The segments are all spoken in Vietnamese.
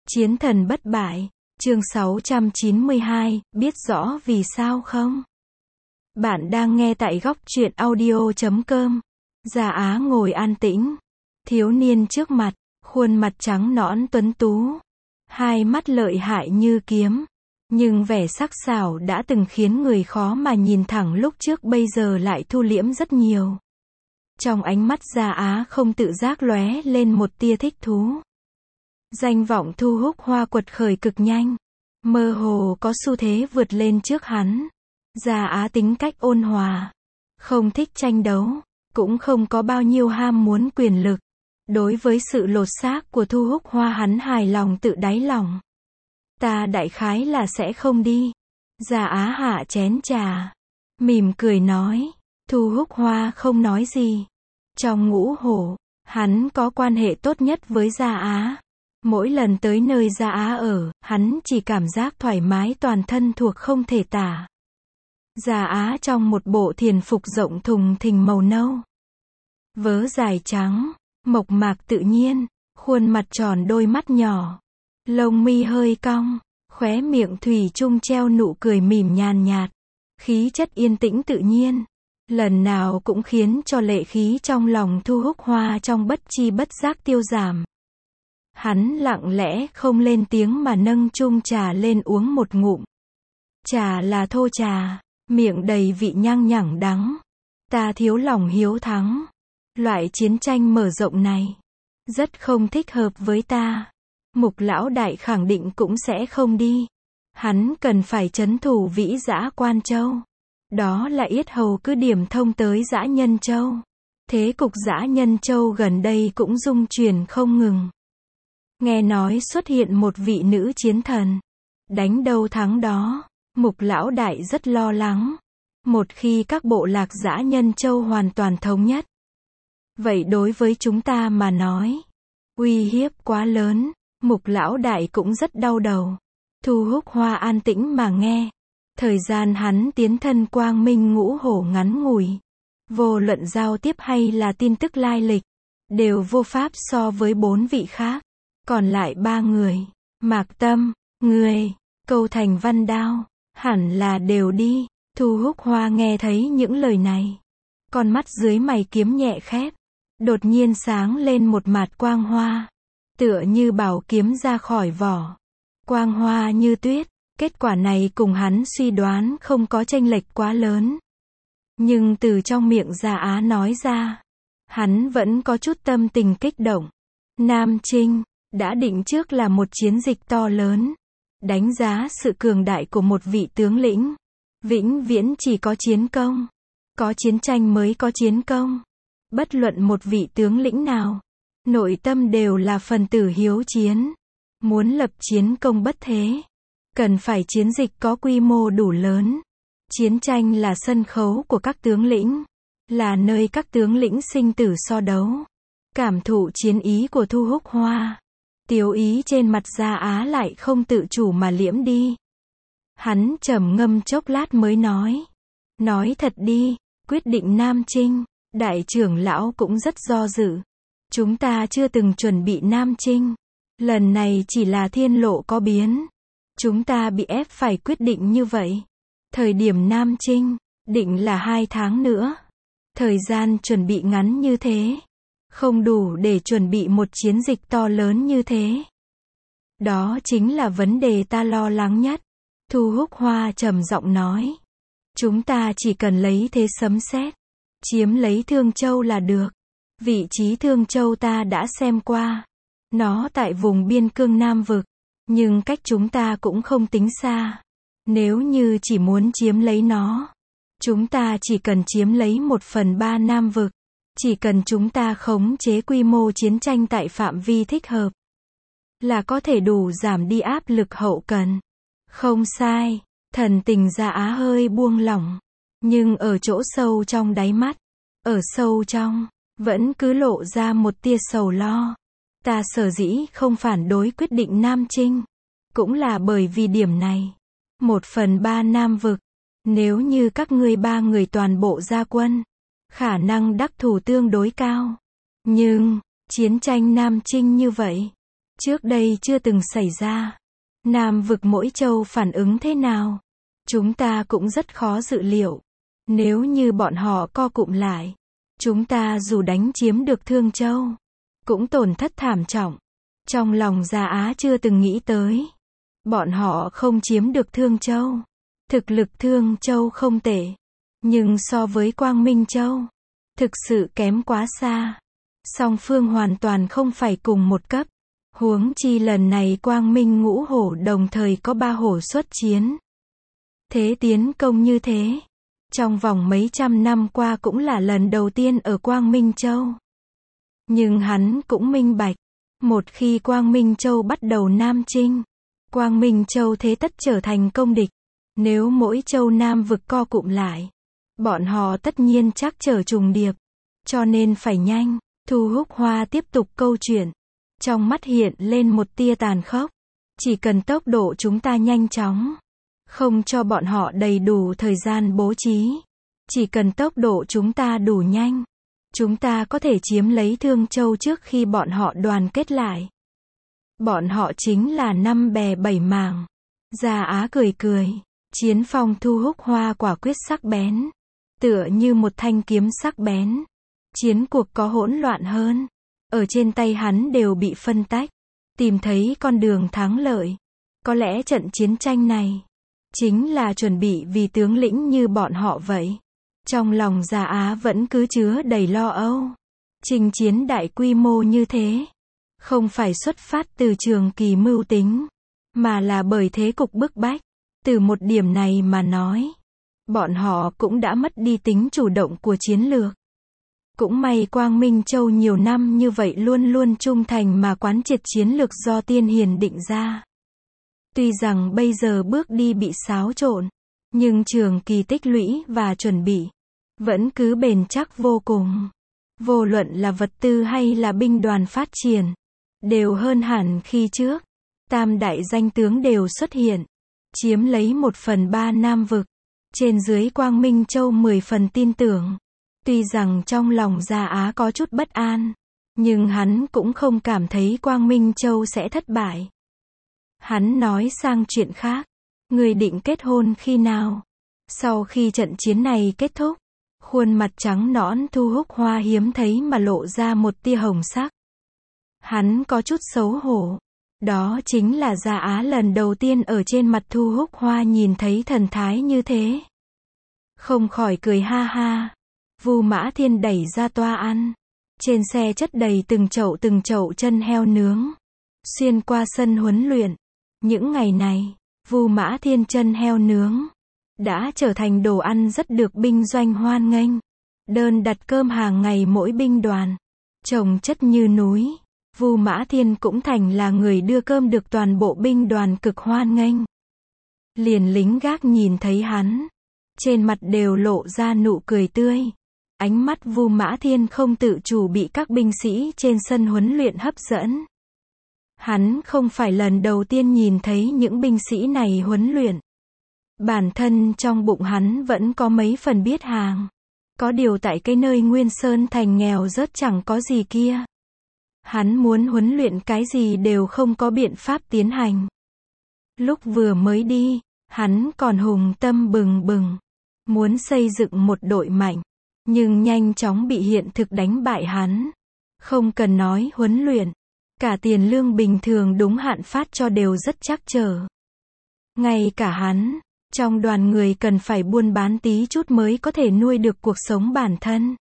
Chiến thần bất bại, chương 692, biết rõ vì sao không? Bạn đang nghe tại góc truyện audio.com. Gia Á ngồi an tĩnh. Thiếu niên trước mặt, khuôn mặt trắng nõn tuấn tú. Hai mắt lợi hại như kiếm. Nhưng vẻ sắc sảo đã từng khiến người khó mà nhìn thẳng lúc trước bây giờ lại thu liễm rất nhiều. Trong ánh mắt Gia Á không tự giác lóe lên một tia thích thú. Danh vọng Thu Húc Hoa quật khởi cực nhanh, mơ hồ có xu thế vượt lên trước hắn. Gia Á tính cách ôn hòa, không thích tranh đấu, cũng không có bao nhiêu ham muốn quyền lực. Đối với sự lột xác của Thu Húc Hoa hắn hài lòng tự đáy lòng. Ta đại khái là sẽ không đi. Gia Á hạ chén trà, mỉm cười nói. Thu Húc Hoa không nói gì. Trong ngũ hổ, hắn có quan hệ tốt nhất với Gia Á. Mỗi lần tới nơi Gia Á ở, hắn chỉ cảm giác thoải mái toàn thân thuộc không thể tả. Gia Á trong một bộ thiền phục rộng thùng thình màu nâu. Vớ dài trắng, mộc mạc tự nhiên, khuôn mặt tròn đôi mắt nhỏ. Lông mi hơi cong, khóe miệng thủy chung treo nụ cười mỉm nhàn nhạt. Khí chất yên tĩnh tự nhiên. Lần nào cũng khiến cho lệ khí trong lòng Thu Húc Hoa trong bất chi bất giác tiêu giảm. Hắn lặng lẽ không lên tiếng mà nâng chung trà lên uống một ngụm. Trà là thô trà, miệng đầy vị nhang nhẳng đắng. Ta thiếu lòng hiếu thắng. Loại chiến tranh mở rộng này rất không thích hợp với ta. Mục lão đại khẳng định cũng sẽ không đi. Hắn cần phải trấn thủ Vĩ Dã Quan Châu. Đó là yết hầu cứ điểm thông tới Dã Nhân Châu. Thế cục Dã Nhân Châu gần đây cũng rung chuyển không ngừng. Nghe nói xuất hiện một vị nữ chiến thần. Đánh đâu thắng đó. Mục lão đại rất lo lắng. Một khi các bộ lạc Dã Nhân Châu hoàn toàn thống nhất. Vậy đối với chúng ta mà nói, uy hiếp quá lớn. Mục lão đại cũng rất đau đầu. Thu Húc Hoa an tĩnh mà nghe. Thời gian hắn tiến thân quang minh ngũ hổ ngắn ngủi. Vô luận giao tiếp hay là tin tức lai lịch, đều vô pháp so với 4 vị khác. Còn lại 3 người, Mạc Tâm, người, Câu Thành Văn Đao, hẳn là đều đi. Thu Húc Hoa nghe thấy những lời này. Con mắt dưới mày kiếm nhẹ khép. Đột nhiên sáng lên một mạt quang hoa. Tựa như bảo kiếm ra khỏi vỏ. Quang hoa như tuyết. Kết quả này cùng hắn suy đoán không có chênh lệch quá lớn. Nhưng từ trong miệng Gia Á nói ra, hắn vẫn có chút tâm tình kích động. Nam Trinh đã định trước là một chiến dịch to lớn. Đánh giá sự cường đại của một vị tướng lĩnh. Vĩnh viễn chỉ có chiến công. Có chiến tranh mới có chiến công. Bất luận một vị tướng lĩnh nào, nội tâm đều là phần tử hiếu chiến. Muốn lập chiến công bất thế, cần phải chiến dịch có quy mô đủ lớn. Chiến tranh là sân khấu của các tướng lĩnh, là nơi các tướng lĩnh sinh tử so đấu. Cảm thụ chiến ý của Thu Húc Hoa, tiếu ý trên mặt Gia Á lại không tự chủ mà liễm đi. Hắn trầm ngâm chốc lát mới nói. Nói thật đi, quyết định Nam Trinh, đại trưởng lão cũng rất do dự. Chúng ta chưa từng chuẩn bị Nam Trinh. Lần này chỉ là thiên lộ có biến. Chúng ta bị ép phải quyết định như vậy. Thời điểm Nam Trinh, định là 2 tháng nữa. Thời gian chuẩn bị ngắn như thế. Không đủ để chuẩn bị một chiến dịch to lớn như thế. Đó chính là vấn đề ta lo lắng nhất. Thu Húc Hoa trầm giọng nói. Chúng ta chỉ cần lấy thế sấm sét, chiếm lấy Thương Châu là được. Vị trí Thương Châu ta đã xem qua. Nó tại vùng biên cương Nam Vực. Nhưng cách chúng ta cũng không tính xa. Nếu như chỉ muốn chiếm lấy nó, chúng ta chỉ cần chiếm lấy 1/3 Nam Vực. Chỉ cần chúng ta khống chế quy mô chiến tranh tại phạm vi thích hợp, là có thể đủ giảm đi áp lực hậu cần. Không sai. Thần tình Gia Á hơi buông lỏng. Nhưng ở chỗ sâu trong đáy mắt, ở sâu trong, vẫn cứ lộ ra một tia sầu lo. Ta sở dĩ không phản đối quyết định Nam Trinh, cũng là bởi vì điểm này. 1/3 Nam Vực, nếu như các ngươi 3 người toàn bộ ra quân, khả năng đắc thủ tương đối cao. Nhưng, chiến tranh Nam Trinh như vậy, Trước đây chưa từng xảy ra. Nam vực mỗi châu phản ứng thế nào? Chúng ta cũng rất khó dự liệu. Nếu như bọn họ co cụm lại, chúng ta dù đánh chiếm được Thương Châu, cũng tổn thất thảm trọng. Trong lòng Gia Á chưa từng nghĩ tới. Bọn họ không chiếm được Thương Châu. Thực lực Thương Châu không tệ. Nhưng so với Quang Minh Châu, thực sự kém quá xa. Song phương hoàn toàn không phải cùng một cấp. Huống chi lần này Quang Minh Ngũ Hổ đồng thời có 3 hổ xuất chiến. Thế tiến công như thế, trong vòng mấy trăm năm qua cũng là lần đầu tiên ở Quang Minh Châu. Nhưng hắn cũng minh bạch, một khi Quang Minh Châu bắt đầu nam chinh, Quang Minh Châu thế tất trở thành công địch. Nếu mỗi châu Nam vực co cụm lại, bọn họ tất nhiên chắc trở trùng điệp. Cho nên phải nhanh. Thu Húc Hoa tiếp tục câu chuyện. Trong mắt hiện lên một tia tàn khốc. Chỉ cần tốc độ chúng ta nhanh chóng, không cho bọn họ đầy đủ thời gian bố trí. Chỉ cần tốc độ chúng ta đủ nhanh, chúng ta có thể chiếm lấy Thương Châu trước khi bọn họ đoàn kết lại. Bọn họ chính là 5 bè 7 mảng. Gia Á cười cười. Chiến phong Thu Húc Hoa quả quyết sắc bén. Tựa như một thanh kiếm sắc bén. Chiến cuộc có hỗn loạn hơn. Ở trên tay hắn đều bị phân tách. Tìm thấy con đường thắng lợi. Có lẽ trận chiến tranh này chính là chuẩn bị vì tướng lĩnh như bọn họ vậy. Trong lòng Gia Á vẫn cứ chứa đầy lo âu. Chinh chiến đại quy mô như thế, không phải xuất phát từ trường kỳ mưu tính, mà là bởi thế cục bức bách. Từ một điểm này mà nói, bọn họ cũng đã mất đi tính chủ động của chiến lược. Cũng may Quang Minh Châu nhiều năm như vậy luôn luôn trung thành mà quán triệt chiến lược do Tiên Hiền định ra. Tuy rằng bây giờ bước đi bị xáo trộn, nhưng trường kỳ tích lũy và chuẩn bị vẫn cứ bền chắc vô cùng. Vô luận là vật tư hay là binh đoàn phát triển, đều hơn hẳn khi trước. Tam đại danh tướng đều xuất hiện, chiếm lấy 1/3 Nam vực. Trên dưới Quang Minh Châu 10 phần tin tưởng. Tuy rằng trong lòng Gia Á có chút bất an, nhưng hắn cũng không cảm thấy Quang Minh Châu sẽ thất bại. Hắn nói sang chuyện khác. Người định kết hôn khi nào? Sau khi trận chiến này kết thúc, khuôn mặt trắng nõn Thu Húc Hoa hiếm thấy mà lộ ra một tia hồng sắc. Hắn có chút xấu hổ. Đó chính là Gia Á lần đầu tiên ở trên mặt Thu Húc Hoa nhìn thấy thần thái như thế. Không khỏi cười ha ha. Vu Mã Thiên đẩy ra toa ăn. Trên xe chất đầy từng chậu chân heo nướng. Xuyên qua sân huấn luyện. Những ngày này, Vu Mã Thiên chân heo nướng đã trở thành đồ ăn rất được binh doanh hoan nghênh. Đơn đặt cơm hàng ngày mỗi binh đoàn, chồng chất như núi. Vu Mã Thiên cũng thành là người đưa cơm được toàn bộ binh đoàn cực hoan nghênh. Liền lính gác nhìn thấy hắn, trên mặt đều lộ ra nụ cười tươi. Ánh mắt Vu Mã Thiên không tự chủ bị các binh sĩ trên sân huấn luyện hấp dẫn. Hắn không phải lần đầu tiên nhìn thấy những binh sĩ này huấn luyện. Bản thân trong bụng hắn vẫn có mấy phần biết hàng. Có điều tại cái nơi Nguyên Sơn Thành nghèo rớt chẳng có gì kia, hắn muốn huấn luyện cái gì đều không có biện pháp tiến hành. Lúc vừa mới đi, hắn còn hùng tâm bừng bừng, muốn xây dựng một đội mạnh, nhưng nhanh chóng bị hiện thực đánh bại hắn. Không cần nói huấn luyện, cả tiền lương bình thường đúng hạn phát cho đều rất trắc trở. Ngay cả hắn, trong đoàn người cần phải buôn bán tí chút mới có thể nuôi được cuộc sống bản thân.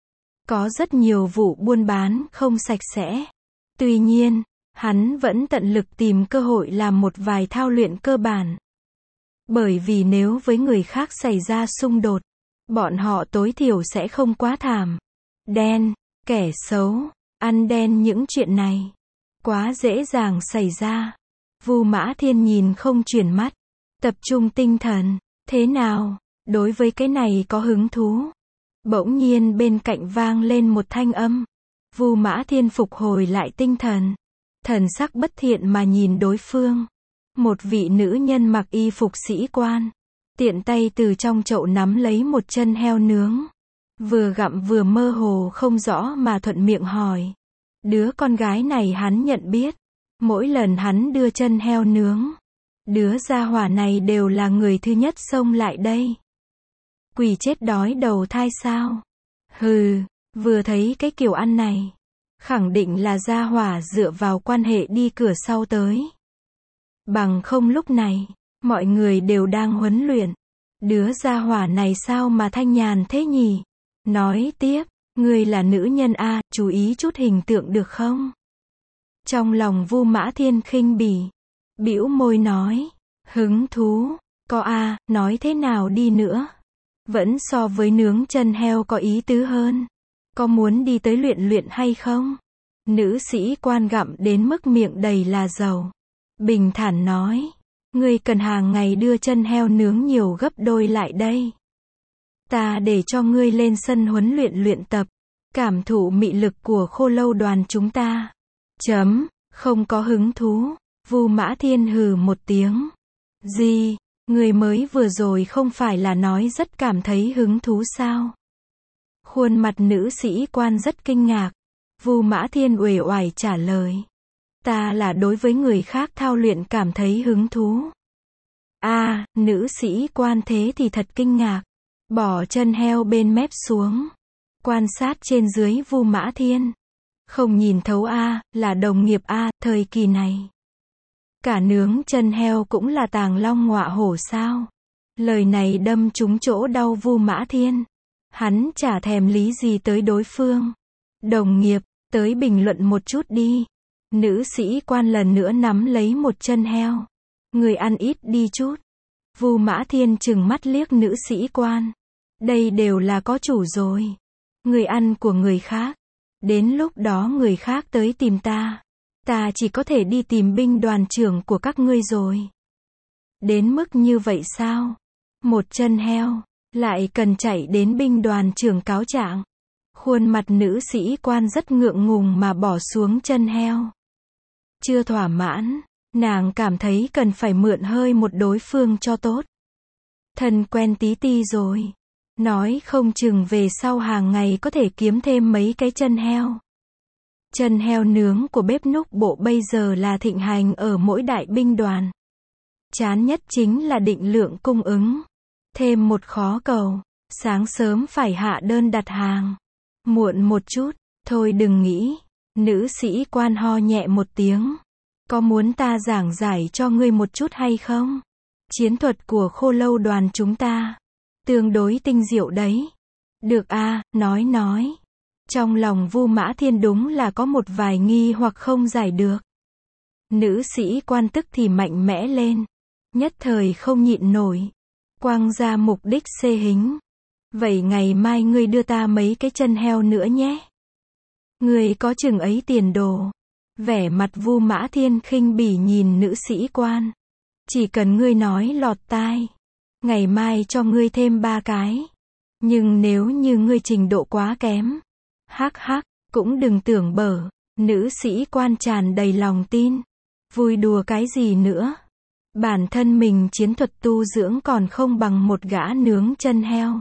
Có rất nhiều vụ buôn bán không sạch sẽ. Tuy nhiên, hắn vẫn tận lực tìm cơ hội làm một vài thao luyện cơ bản. Bởi vì nếu với người khác xảy ra xung đột, bọn họ tối thiểu sẽ không quá thảm. Đen, kẻ xấu, ăn đen những chuyện này quá dễ dàng xảy ra. Vu Mã Thiên nhìn không chuyển mắt, tập trung tinh thần. Thế nào, đối với cái này có hứng thú? Bỗng nhiên bên cạnh vang lên một thanh âm. Vu Mã Thiên phục hồi lại tinh thần. Thần sắc bất thiện mà nhìn đối phương. Một vị nữ nhân mặc y phục sĩ quan. Tiện tay từ trong chậu nắm lấy một chân heo nướng. Vừa gặm vừa mơ hồ không rõ mà thuận miệng hỏi. Đứa con gái này hắn nhận biết. Mỗi lần hắn đưa chân heo nướng, đứa gia hỏa này đều là người thứ nhất xông lại đây. Quỷ chết đói đầu thai sao? Hừ, vừa thấy cái kiểu ăn này, khẳng định là gia hỏa dựa vào quan hệ đi cửa sau tới. Bằng không lúc này, mọi người đều đang huấn luyện. Đứa gia hỏa này sao mà thanh nhàn thế nhỉ? Nói tiếp, ngươi là nữ nhân a, chú ý chút hình tượng được không? Trong lòng Vu Mã Thiên khinh bỉ, bĩu môi nói, hứng thú, có a, nói thế nào đi nữa? Vẫn so với nướng chân heo có ý tứ hơn. Có muốn đi tới luyện luyện hay không? Nữ sĩ quan gặm đến mức miệng đầy là dầu. Bình thản nói, ngươi cần hàng ngày đưa chân heo nướng nhiều gấp đôi lại đây. Ta để cho ngươi lên sân huấn luyện luyện tập, cảm thụ mị lực của khô lâu đoàn chúng ta. Không có hứng thú. Vu Mã Thiên hừ một tiếng. Gì, người mới vừa rồi không phải là nói rất cảm thấy hứng thú sao? Khuôn mặt nữ sĩ quan rất kinh ngạc. Vu Mã Thiên uể oải trả lời. Ta là đối với người khác thao luyện cảm thấy hứng thú. Nữ sĩ quan thế thì thật kinh ngạc. Bỏ chân heo bên mép xuống. Quan sát trên dưới Vu Mã Thiên. Không nhìn thấu là đồng nghiệp thời kỳ này. Cả nướng chân heo cũng là tàng long ngọa hổ sao? Lời này đâm trúng chỗ đau Vu Mã Thiên. Hắn chả thèm lý gì tới đối phương. Đồng nghiệp, tới bình luận một chút đi. Nữ sĩ quan lần nữa nắm lấy một chân heo. Người ăn ít đi chút. Vu Mã Thiên trừng mắt liếc nữ sĩ quan. Đây đều là có chủ rồi. Người ăn của người khác. Đến lúc đó người khác tới tìm ta. Ta chỉ có thể đi tìm binh đoàn trưởng của các ngươi rồi. Đến mức như vậy sao? Một chân heo, lại cần chạy đến binh đoàn trưởng cáo trạng. Khuôn mặt nữ sĩ quan rất ngượng ngùng mà bỏ xuống chân heo. Chưa thỏa mãn, nàng cảm thấy cần phải mượn hơi một đối phương cho tốt. Thân quen tí ti rồi. Nói không chừng về sau hàng ngày có thể kiếm thêm mấy cái chân heo. Chân heo nướng của bếp núc bộ bây giờ là thịnh hành ở mỗi đại binh đoàn. Chán nhất chính là định lượng cung ứng. Thêm một khó cầu, sáng sớm phải hạ đơn đặt hàng. Muộn một chút, thôi đừng nghĩ. Nữ sĩ quan ho nhẹ một tiếng. Có muốn ta giảng giải cho ngươi một chút hay không? Chiến thuật của khô lâu đoàn chúng ta tương đối tinh diệu đấy. Được nói. Trong lòng Vu Mã Thiên đúng là có một vài nghi hoặc không giải được. Nữ sĩ quan tức thì mạnh mẽ lên. Nhất thời không nhịn nổi. Quang ra mục đích xê hính. Vậy ngày mai ngươi đưa ta mấy cái chân heo nữa nhé. Ngươi có chừng ấy tiền đồ. Vẻ mặt Vu Mã Thiên khinh bỉ nhìn nữ sĩ quan. Chỉ cần ngươi nói lọt tai. Ngày mai cho ngươi thêm 3 cái. Nhưng nếu như ngươi trình độ quá kém. Cũng đừng tưởng bở. Nữ sĩ quan tràn đầy lòng tin. Vui đùa cái gì nữa. Bản thân mình chiến thuật tu dưỡng còn không bằng một gã nướng chân heo.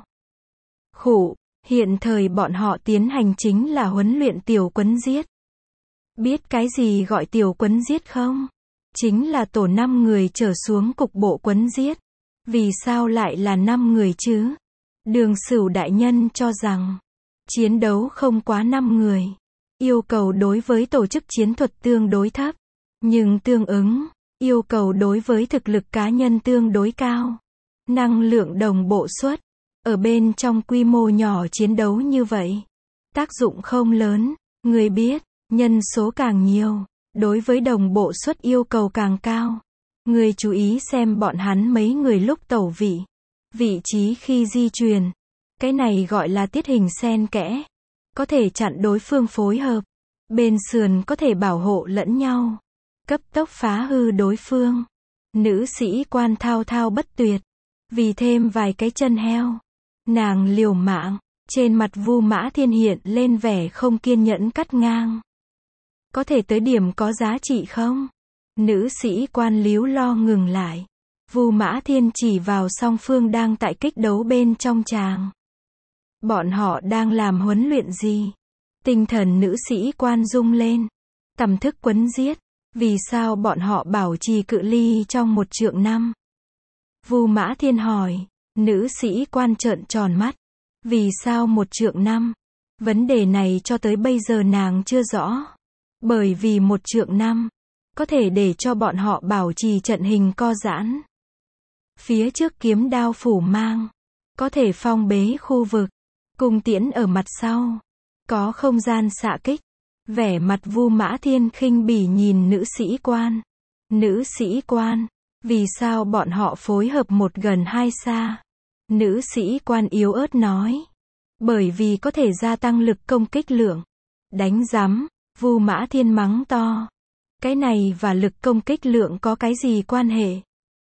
Hiện thời bọn họ tiến hành chính là huấn luyện tiểu quấn giết. Biết cái gì gọi tiểu quấn giết không? Chính là tổ 5 người trở xuống cục bộ quấn giết. Vì sao lại là 5 người chứ? Đường Sửu đại nhân cho rằng chiến đấu không quá 5 người. Yêu cầu đối với tổ chức chiến thuật tương đối thấp. Nhưng tương ứng, yêu cầu đối với thực lực cá nhân tương đối cao. Năng lượng đồng bộ suất. Ở bên trong quy mô nhỏ chiến đấu như vậy. Tác dụng không lớn. Người biết, nhân số càng nhiều. Đối với đồng bộ suất yêu cầu càng cao. Người chú ý xem bọn hắn mấy người lúc tẩu vị. Vị trí khi di chuyển. Cái này gọi là tiết hình xen kẽ. Có thể chặn đối phương phối hợp. Bên sườn có thể bảo hộ lẫn nhau. Cấp tốc phá hư đối phương. Nữ sĩ quan thao thao bất tuyệt. Vì thêm vài cái chân heo. Nàng liều mạng. Trên mặt Vu Mã Thiên hiện lên vẻ không kiên nhẫn cắt ngang. Có thể tới điểm có giá trị không? Nữ sĩ quan líu lo ngừng lại. Vu Mã Thiên chỉ vào song phương đang tại kích đấu bên trong tràng. Bọn họ đang làm huấn luyện gì? Tinh thần nữ sĩ quan rung lên. Tầm thức quấn giết. Vì sao bọn họ bảo trì cự ly trong 1 trượng 5? Vu Mã Thiên hỏi. Nữ sĩ quan trợn tròn mắt. Vì sao 1 trượng 5? Vấn đề này cho tới bây giờ nàng chưa rõ. Bởi vì 1 trượng 5 có thể để cho bọn họ bảo trì trận hình co giãn. Phía trước kiếm đao phủ mang, có thể phong bế khu vực. Cung tiễn ở mặt sau, có không gian xạ kích. Vẻ mặt Vu Mã Thiên khinh bỉ nhìn nữ sĩ quan. Nữ sĩ quan, vì sao bọn họ phối hợp 1 gần 2 xa? Nữ sĩ quan yếu ớt nói. Bởi vì có thể gia tăng lực công kích lượng. Đánh rắm, Vu Mã Thiên mắng to. Cái này và lực công kích lượng có cái gì quan hệ?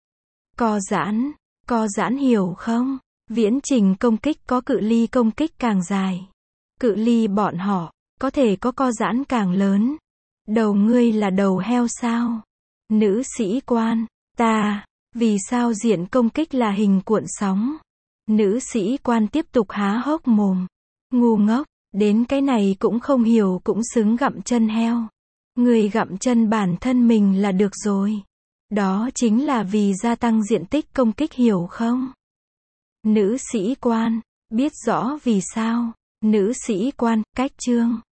Co giãn hiểu không? Viễn trình công kích có cự ly công kích càng dài. Cự ly bọn họ, có thể có co giãn càng lớn. Đầu ngươi là đầu heo sao? Nữ sĩ quan, vì sao diện công kích là hình cuộn sóng? Nữ sĩ quan tiếp tục há hốc mồm. Ngu ngốc, đến cái này cũng không hiểu cũng xứng gặm chân heo. Người gặm chân bản thân mình là được rồi. Đó chính là vì gia tăng diện tích công kích hiểu không? Nữ sĩ quan, biết rõ vì sao. Nữ sĩ quan, cách chương.